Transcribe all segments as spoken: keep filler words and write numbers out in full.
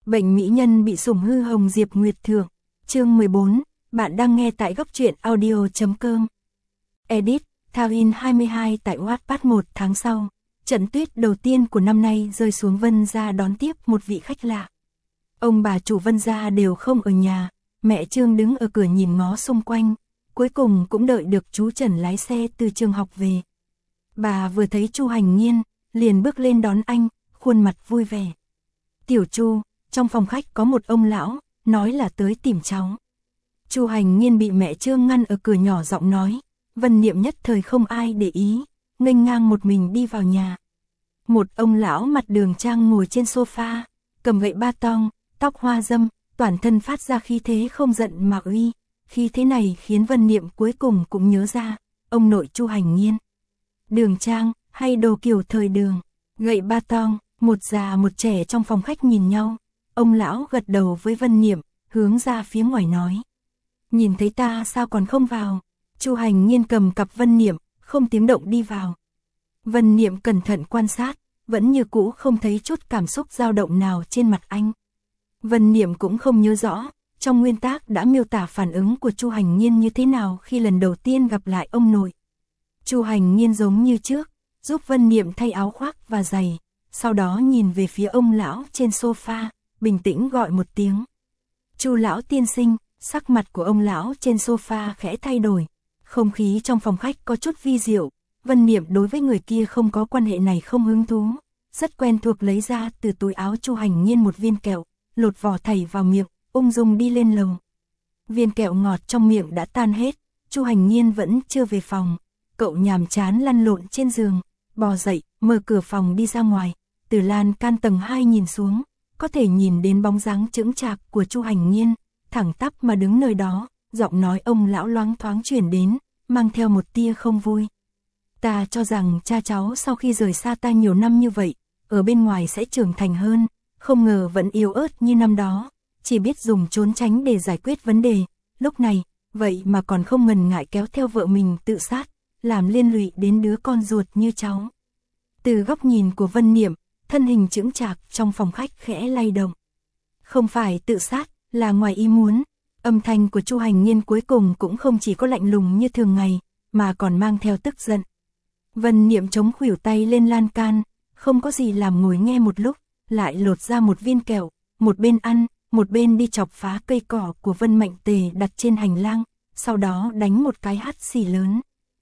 Bệnh mỹ nhân bị sủng hư hồng Diệp Nguyệt Thượng. Chương mười bốn, bạn đang nghe tại góc truyện audio chấm com. Edit, Thao in hai mươi hai tại Wattpad. Một tháng sau, trận tuyết đầu tiên của năm nay rơi xuống Vân gia đón tiếp một vị khách lạ. Ông bà chủ Vân gia đều không ở nhà, mẹ Trương đứng ở cửa nhìn ngó xung quanh, cuối cùng cũng đợi được chú Trần lái xe từ trường học về. Bà vừa thấy Chu Hành Nhiên, liền bước lên đón anh, khuôn mặt vui vẻ. "Tiểu Chu, trong phòng khách có một ông lão, nói là tới tìm cháu." Chu Hành Nhiên bị mẹ Trương ngăn ở cửa nhỏ giọng nói, Vân Niệm nhất thời không ai để ý, nghênh ngang một mình đi vào nhà. Một ông lão mặt đường trang ngồi trên sofa, cầm gậy ba tong, tóc hoa dâm, toàn thân phát ra khí thế không giận mà uy. Khí thế này khiến Vân Niệm cuối cùng cũng nhớ ra, ông nội Chu Hành Nhiên. Đường trang, hay đồ kiểu thời đường, gậy ba tong, một già một trẻ trong phòng khách nhìn nhau. Ông lão gật đầu với Vân Niệm, hướng ra phía ngoài nói. "Nhìn thấy ta sao còn không vào?" Chu Hành Nhiên cầm cặp Vân Niệm, không tiếng động đi vào. Vân Niệm cẩn thận quan sát, vẫn như cũ không thấy chút cảm xúc dao động nào trên mặt anh. Vân Niệm cũng không nhớ rõ, trong nguyên tác đã miêu tả phản ứng của Chu Hành Nhiên như thế nào khi lần đầu tiên gặp lại ông nội. Chu Hành Nhiên giống như trước, giúp Vân Niệm thay áo khoác và giày, sau đó nhìn về phía ông lão trên sofa, bình tĩnh gọi một tiếng. "Chu lão tiên sinh." Sắc mặt của ông lão trên sofa khẽ thay đổi, không khí trong phòng khách có chút vi diệu. Vân Niệm đối với người kia không có quan hệ này không hứng thú, rất quen thuộc lấy ra từ túi áo Chu Hành Nhiên một viên kẹo, lột vỏ thảy vào miệng, ung dung đi lên lầu. Viên kẹo ngọt trong miệng đã tan hết, Chu Hành Nhiên vẫn chưa về phòng, cậu nhàm chán lăn lộn trên giường, bò dậy, mở cửa phòng đi ra ngoài, từ lan can tầng hai nhìn xuống, có thể nhìn đến bóng dáng chững chạc của Chu Hành Nhiên, thẳng tắp mà đứng nơi đó, giọng nói ông lão loáng thoáng truyền đến, mang theo một tia không vui. "Ta cho rằng cha cháu sau khi rời xa ta nhiều năm như vậy, ở bên ngoài sẽ trưởng thành hơn, không ngờ vẫn yếu ớt như năm đó, chỉ biết dùng trốn tránh để giải quyết vấn đề, lúc này, vậy mà còn không ngần ngại kéo theo vợ mình tự sát, làm liên lụy đến đứa con ruột như cháu." Từ góc nhìn của Vân Niệm, thân hình chững chạc trong phòng khách khẽ lay động. "Không phải tự sát, là ngoài ý muốn." Âm thanh của Chu Hành Nhiên cuối cùng cũng không chỉ có lạnh lùng như thường ngày, mà còn mang theo tức giận. Vân Niệm chống khuỷu tay lên lan can, không có gì làm ngồi nghe một lúc, lại lột ra một viên kẹo, một bên ăn, một bên đi chọc phá cây cỏ của Vân Mạnh Tề đặt trên hành lang, sau đó đánh một cái hắt xì lớn.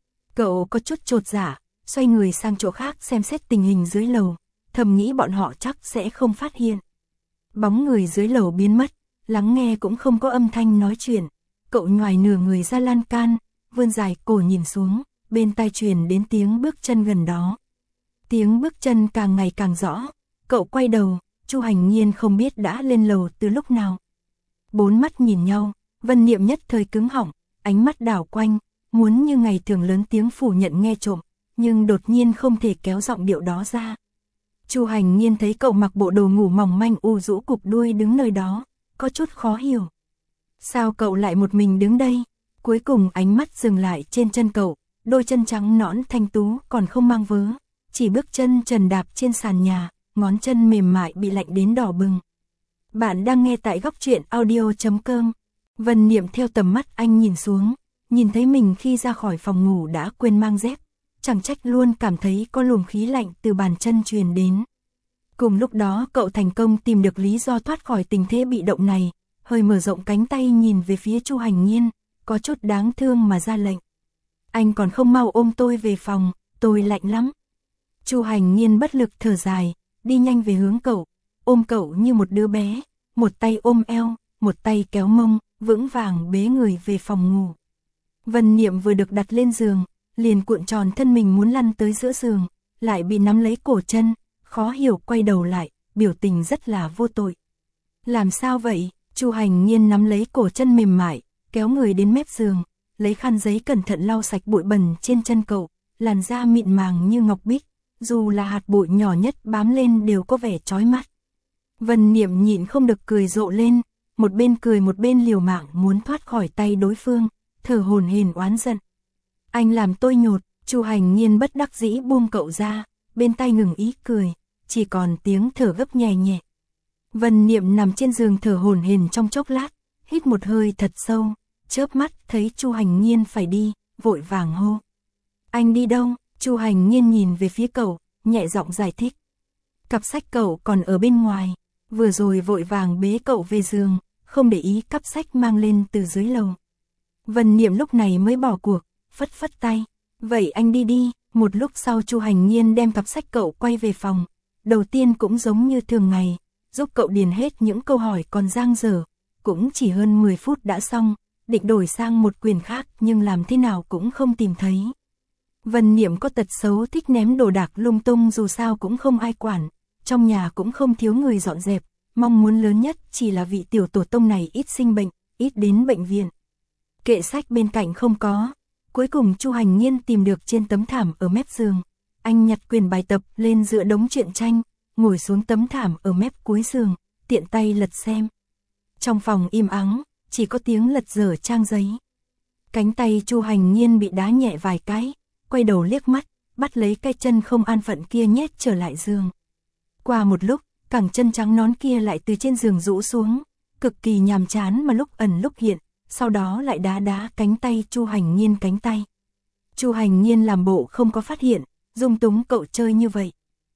Cậu có chút chột dạ, xoay người sang chỗ khác xem xét tình hình dưới lầu, thầm nghĩ bọn họ chắc sẽ không phát hiện. Bóng người dưới lầu biến mất, lắng nghe cũng không có âm thanh nói chuyện. Cậu nhoài nửa người ra lan can, vươn dài cổ nhìn xuống, bên tai truyền đến tiếng bước chân gần đó. Tiếng bước chân càng ngày càng rõ, cậu quay đầu, Chu Hành Nhiên không biết đã lên lầu từ lúc nào. Bốn mắt nhìn nhau, Vân Niệm nhất thời cứng họng, ánh mắt đảo quanh, muốn như ngày thường lớn tiếng phủ nhận nghe trộm, nhưng đột nhiên không thể kéo giọng điệu đó ra. Chu Hành Nhiên thấy cậu mặc bộ đồ ngủ mỏng manh u rũ cục đuôi đứng nơi đó, có chút khó hiểu. Sao cậu lại một mình đứng đây? Cuối cùng ánh mắt dừng lại trên chân cậu, đôi chân trắng nõn thanh tú còn không mang vớ, chỉ bước chân trần đạp trên sàn nhà, ngón chân mềm mại bị lạnh đến đỏ bừng. Bạn đang nghe tại góc truyện audio chấm com. Vân Niệm theo tầm mắt anh nhìn xuống, nhìn thấy mình khi ra khỏi phòng ngủ đã quên mang dép, chẳng trách luôn cảm thấy có luồng khí lạnh từ bàn chân truyền đến. Cùng lúc đó cậu thành công tìm được lý do thoát khỏi tình thế bị động này, hơi mở rộng cánh tay nhìn về phía Chu Hành Nhiên, có chút đáng thương mà ra lệnh. "Anh còn không mau ôm tôi về phòng, tôi lạnh lắm." Chu Hành Nhiên bất lực thở dài, đi nhanh về hướng cậu, ôm cậu như một đứa bé, một tay ôm eo, một tay kéo mông, vững vàng bế người về phòng ngủ. Vân Niệm vừa được đặt lên giường, liền cuộn tròn thân mình muốn lăn tới giữa giường, lại bị nắm lấy cổ chân, khó hiểu quay đầu lại, biểu tình rất là vô tội. "Làm sao vậy?" Chu Hành Nhiên nắm lấy cổ chân mềm mại, kéo người đến mép giường, lấy khăn giấy cẩn thận lau sạch bụi bẩn trên chân cậu, làn da mịn màng như ngọc bích, dù là hạt bụi nhỏ nhất bám lên đều có vẻ chói mắt. Vân Niệm nhịn không được cười rộ lên, một bên cười một bên liều mạng muốn thoát khỏi tay đối phương, thở hổn hển oán giận. "Anh làm tôi nhột." Chu Hành Nhiên bất đắc dĩ buông cậu ra, bên tai ngừng ý cười, chỉ còn tiếng thở gấp nhẹ nhẹ. Vân Niệm nằm trên giường thở hổn hển trong chốc lát, hít một hơi thật sâu, chớp mắt thấy Chu Hành Nhiên phải đi, vội vàng hô. Anh đi đâu? Chu Hành Nhiên nhìn về phía cậu, nhẹ giọng giải thích. Cặp sách cậu còn ở bên ngoài, vừa rồi vội vàng bế cậu về giường, không để ý cặp sách mang lên từ dưới lầu. Vân Niệm lúc này mới bỏ cuộc, phất phất tay. Vậy anh đi đi. Một lúc sau Chu Hành Nhiên đem cặp sách cậu quay về phòng. Đầu tiên cũng giống như thường ngày, giúp cậu điền hết những câu hỏi còn dang dở. Cũng chỉ hơn mười phút đã xong, định đổi sang một quyển khác nhưng làm thế nào cũng không tìm thấy. Vân Niệm có tật xấu thích ném đồ đạc lung tung, dù sao cũng không ai quản. Trong nhà cũng không thiếu người dọn dẹp, mong muốn lớn nhất chỉ là vị tiểu tổ tông này ít sinh bệnh, ít đến bệnh viện. Kệ sách bên cạnh không có. Cuối cùng Chu Hành Nhiên tìm được trên tấm thảm ở mép giường. Anh nhặt quyển bài tập lên giữa đống truyện tranh, ngồi xuống tấm thảm ở mép cuối giường, tiện tay lật xem. Trong phòng im ắng, chỉ có tiếng lật dở trang giấy. Cánh tay Chu Hành Nhiên bị đá nhẹ vài cái, quay đầu liếc mắt, bắt lấy cái chân không an phận kia nhét trở lại giường. Qua một lúc, cẳng chân trắng nón kia lại từ trên giường rũ xuống, cực kỳ nhàm chán mà lúc ẩn lúc hiện, sau đó lại đá đá cánh tay Chu Hành Nhiên cánh tay. Chu Hành Nhiên làm bộ không có phát hiện, dung túng cậu chơi như vậy.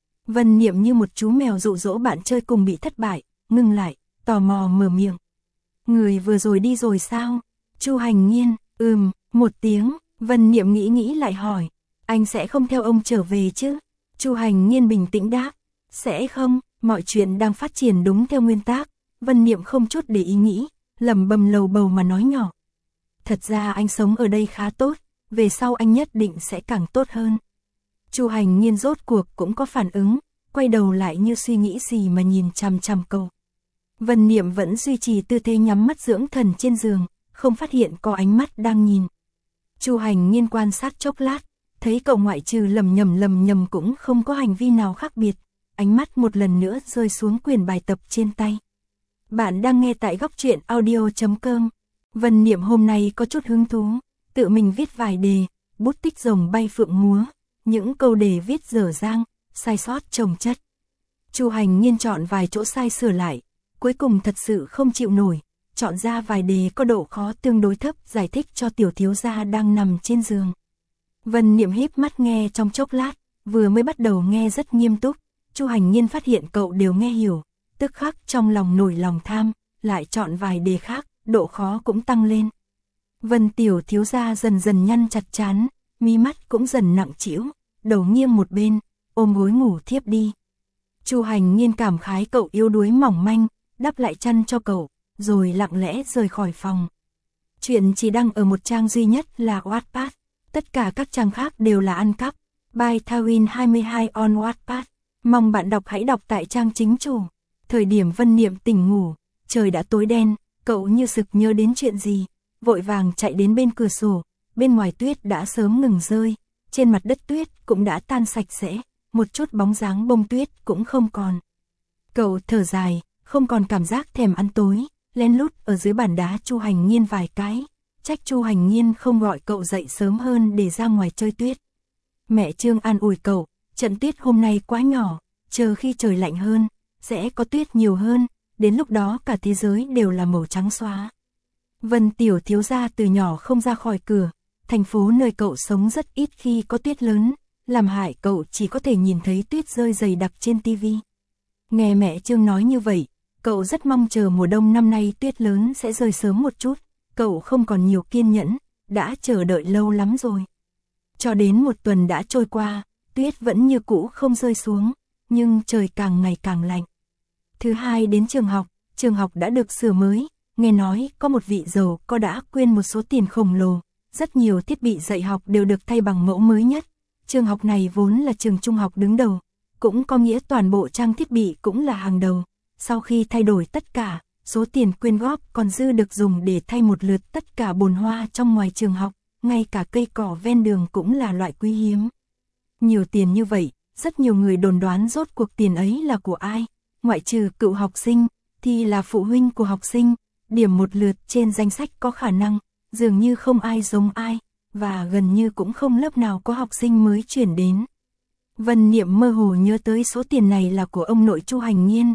Vân Niệm như một chú mèo dụ dỗ bạn chơi cùng bị thất bại, ngưng lại, tò mò mở miệng. Người vừa rồi đi rồi sao? Chu Hành Nhiên, ừm, một tiếng. Vân Niệm nghĩ nghĩ lại hỏi, anh sẽ không theo ông trở về chứ? Chu Hành Nhiên bình tĩnh đáp, sẽ không, mọi chuyện đang phát triển đúng theo nguyên tắc. Vân Niệm không chút để ý nghĩ, lẩm bẩm lầu bầu mà nói nhỏ. Thật ra anh sống ở đây khá tốt, về sau anh nhất định sẽ càng tốt hơn. Chu Hành Nhiên rốt cuộc cũng có phản ứng, quay đầu lại như suy nghĩ gì mà nhìn chằm chằm cậu. Vân Niệm vẫn duy trì tư thế nhắm mắt dưỡng thần trên giường, không phát hiện có ánh mắt đang nhìn. Chu Hành Nhiên quan sát chốc lát, thấy cậu ngoại trừ lầm nhầm lầm nhầm cũng không có hành vi nào khác biệt, ánh mắt một lần nữa rơi xuống quyển bài tập trên tay. Bạn đang nghe tại góc truyện audio chấm com. Vân Niệm hôm nay có chút hứng thú, tự mình viết vài đề, bút tích rồng bay phượng múa, những câu đề viết dở dang, sai sót chồng chất. Chu Hành Nhiên chọn vài chỗ sai sửa lại, cuối cùng thật sự không chịu nổi, chọn ra vài đề có độ khó tương đối thấp giải thích cho tiểu thiếu gia đang nằm trên giường. Vân Niệm híp mắt nghe trong chốc lát, vừa mới bắt đầu nghe rất nghiêm túc, Chu Hành Nhiên phát hiện cậu đều nghe hiểu, tức khắc trong lòng nổi lòng tham, lại chọn vài đề khác, độ khó cũng tăng lên. Vân tiểu thiếu gia dần dần nhăn chặt trán, mí mắt cũng dần nặng trĩu, đầu nghiêng một bên, ôm gối ngủ thiếp đi. Chu Hành Nhiên cảm khái cậu yếu đuối mỏng manh, đắp lại chăn cho cậu, rồi lặng lẽ rời khỏi phòng. Chuyện chỉ đăng ở một trang duy nhất là Wattpad, tất cả các trang khác đều là ăn cắp. By Thawin hai mươi hai on Wattpad. Mong bạn đọc hãy đọc tại trang chính chủ. Thời điểm Vân Niệm tỉnh ngủ, trời đã tối đen, cậu như sực nhớ đến chuyện gì, vội vàng chạy đến bên cửa sổ, bên ngoài tuyết đã sớm ngừng rơi, trên mặt đất tuyết cũng đã tan sạch sẽ, một chút bóng dáng bông tuyết cũng không còn. Cậu thở dài, không còn cảm giác thèm ăn tối, lén lút ở dưới bàn đá Chu Hành Nhiên vài cái, trách Chu Hành Nhiên không gọi cậu dậy sớm hơn để ra ngoài chơi tuyết. Mẹ Trương an ủi cậu, trận tuyết hôm nay quá nhỏ, chờ khi trời lạnh hơn, sẽ có tuyết nhiều hơn, đến lúc đó cả thế giới đều là màu trắng xóa. Vân tiểu thiếu gia từ nhỏ không ra khỏi cửa, thành phố nơi cậu sống rất ít khi có tuyết lớn, làm hại cậu chỉ có thể nhìn thấy tuyết rơi dày đặc trên tivi. Nghe mẹ Trương nói như vậy, cậu rất mong chờ mùa đông năm nay tuyết lớn sẽ rơi sớm một chút, cậu không còn nhiều kiên nhẫn, đã chờ đợi lâu lắm rồi. Cho đến một tuần đã trôi qua, tuyết vẫn như cũ không rơi xuống, nhưng trời càng ngày càng lạnh. Thứ hai đến trường học, trường học đã được sửa mới, nghe nói có một vị giàu có đã quyên một số tiền khổng lồ, rất nhiều thiết bị dạy học đều được thay bằng mẫu mới nhất. Trường học này vốn là trường trung học đứng đầu, cũng có nghĩa toàn bộ trang thiết bị cũng là hàng đầu. Sau khi thay đổi tất cả, số tiền quyên góp còn dư được dùng để thay một lượt tất cả bồn hoa trong ngoài trường học, ngay cả cây cỏ ven đường cũng là loại quý hiếm. Nhiều tiền như vậy, rất nhiều người đồn đoán rốt cuộc tiền ấy là của ai, ngoại trừ cựu học sinh, thì là phụ huynh của học sinh, điểm một lượt trên danh sách có khả năng, dường như không ai giống ai, và gần như cũng không lớp nào có học sinh mới chuyển đến. Vân Niệm mơ hồ nhớ tới số tiền này là của ông nội Chu Hành Nhiên,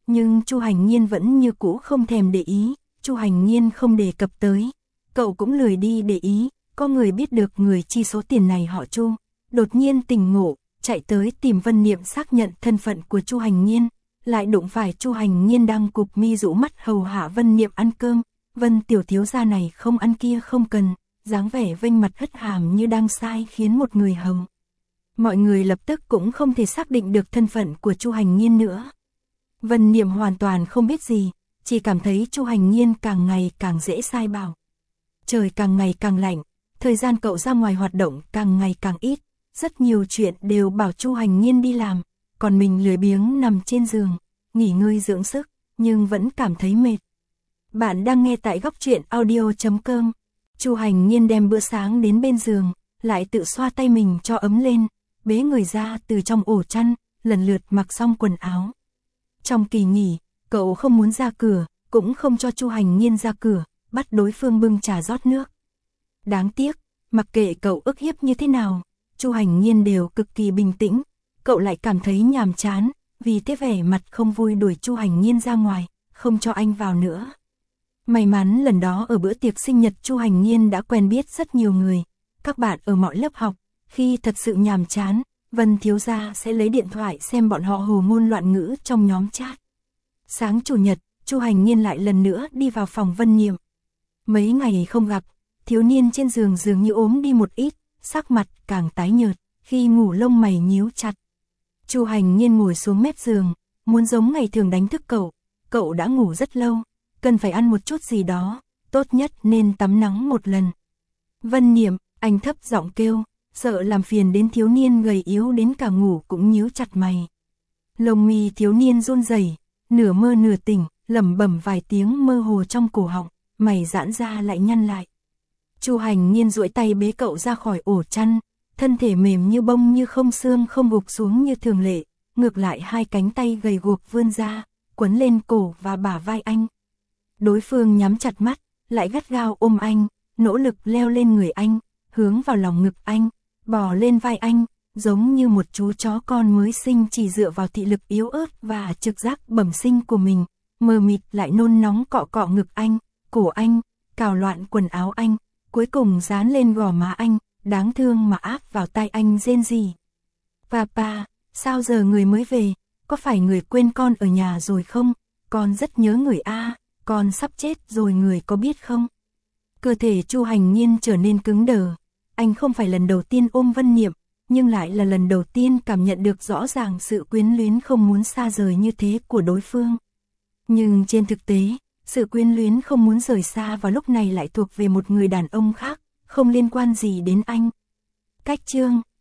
nhưng Chu Hành Nhiên vẫn như cũ không thèm để ý, Chu Hành Nhiên không đề cập tới. Cậu cũng lười đi để ý, có người biết được người chi số tiền này họ Chu, đột nhiên tỉnh ngộ, chạy tới tìm Vân Niệm xác nhận thân phận của Chu Hành Nhiên, lại đụng phải Chu Hành Nhiên đang cụp mi rũ mắt hầu hạ Vân Niệm ăn cơm. Vân tiểu thiếu gia này không ăn kia không cần, dáng vẻ vênh mặt hất hàm như đang sai khiến một người hầu. Mọi người lập tức cũng không thể xác định được thân phận của Chu Hành Nhiên nữa. Vân Niệm hoàn toàn không biết gì, chỉ cảm thấy Chu Hành Nhiên càng ngày càng dễ sai bảo. Trời càng ngày càng lạnh, thời gian cậu ra ngoài hoạt động càng ngày càng ít, rất nhiều chuyện đều bảo Chu Hành Nhiên đi làm, còn mình lười biếng nằm trên giường, nghỉ ngơi dưỡng sức, nhưng vẫn cảm thấy mệt. Bạn đang nghe tại góc truyện audio chấm com. Chu Hành Nhiên đem bữa sáng đến bên giường, lại tự xoa tay mình cho ấm lên, bế người ra từ trong ổ chăn, lần lượt mặc xong quần áo. Trong kỳ nghỉ, cậu không muốn ra cửa, cũng không cho Chu Hành Nhiên ra cửa, bắt đối phương bưng trà rót nước. Đáng tiếc, mặc kệ cậu ức hiếp như thế nào, Chu Hành Nhiên đều cực kỳ bình tĩnh, cậu lại cảm thấy nhàm chán, vì thế vẻ mặt không vui đuổi Chu Hành Nhiên ra ngoài, không cho anh vào nữa. May mắn lần đó ở bữa tiệc sinh nhật Chu Hành Nhiên đã quen biết rất nhiều người, các bạn ở mọi lớp học, khi thật sự nhàm chán, Vân thiếu gia sẽ lấy điện thoại xem bọn họ hồ ngôn loạn ngữ trong nhóm chat. Sáng chủ nhật, Chu Hành Nhiên lại lần nữa đi vào phòng Vân Niệm. Mấy ngày không gặp, thiếu niên trên giường dường như ốm đi một ít, sắc mặt càng tái nhợt, khi ngủ lông mày nhíu chặt. Chu Hành Nhiên ngồi xuống mép giường, muốn giống ngày thường đánh thức cậu, cậu đã ngủ rất lâu, cần phải ăn một chút gì đó, tốt nhất nên tắm nắng một lần. Vân Niệm, anh thấp giọng kêu, sợ làm phiền đến thiếu niên gầy yếu đến cả ngủ cũng nhíu chặt mày. Lông mi thiếu niên run rẩy, nửa mơ nửa tỉnh, lẩm bẩm vài tiếng mơ hồ trong cổ họng, mày giãn ra lại nhăn lại. Chu Hành Nhiên duỗi tay bế cậu ra khỏi ổ chăn, thân thể mềm như bông như không xương không gục xuống như thường lệ, ngược lại hai cánh tay gầy guộc vươn ra, quấn lên cổ và bả vai anh. Đối phương nhắm chặt mắt, lại gắt gao ôm anh, nỗ lực leo lên người anh, hướng vào lòng ngực anh, bò lên vai anh, giống như một chú chó con mới sinh chỉ dựa vào thị lực yếu ớt và trực giác bẩm sinh của mình, mờ mịt lại nôn nóng cọ cọ ngực anh, cổ anh, cào loạn quần áo anh, cuối cùng dán lên gò má anh, đáng thương mà áp vào tai anh rên rỉ. Papa, sao giờ người mới về, có phải người quên con ở nhà rồi không? Con rất nhớ người a, con sắp chết rồi người có biết không? Cơ thể Chu Hành Nhiên trở nên cứng đờ, anh không phải lần đầu tiên ôm Vân Niệm, nhưng lại là lần đầu tiên cảm nhận được rõ ràng sự quyến luyến không muốn xa rời như thế của đối phương. Nhưng trên thực tế, sự quyến luyến không muốn rời xa vào lúc này lại thuộc về một người đàn ông khác, không liên quan gì đến anh. Cách chương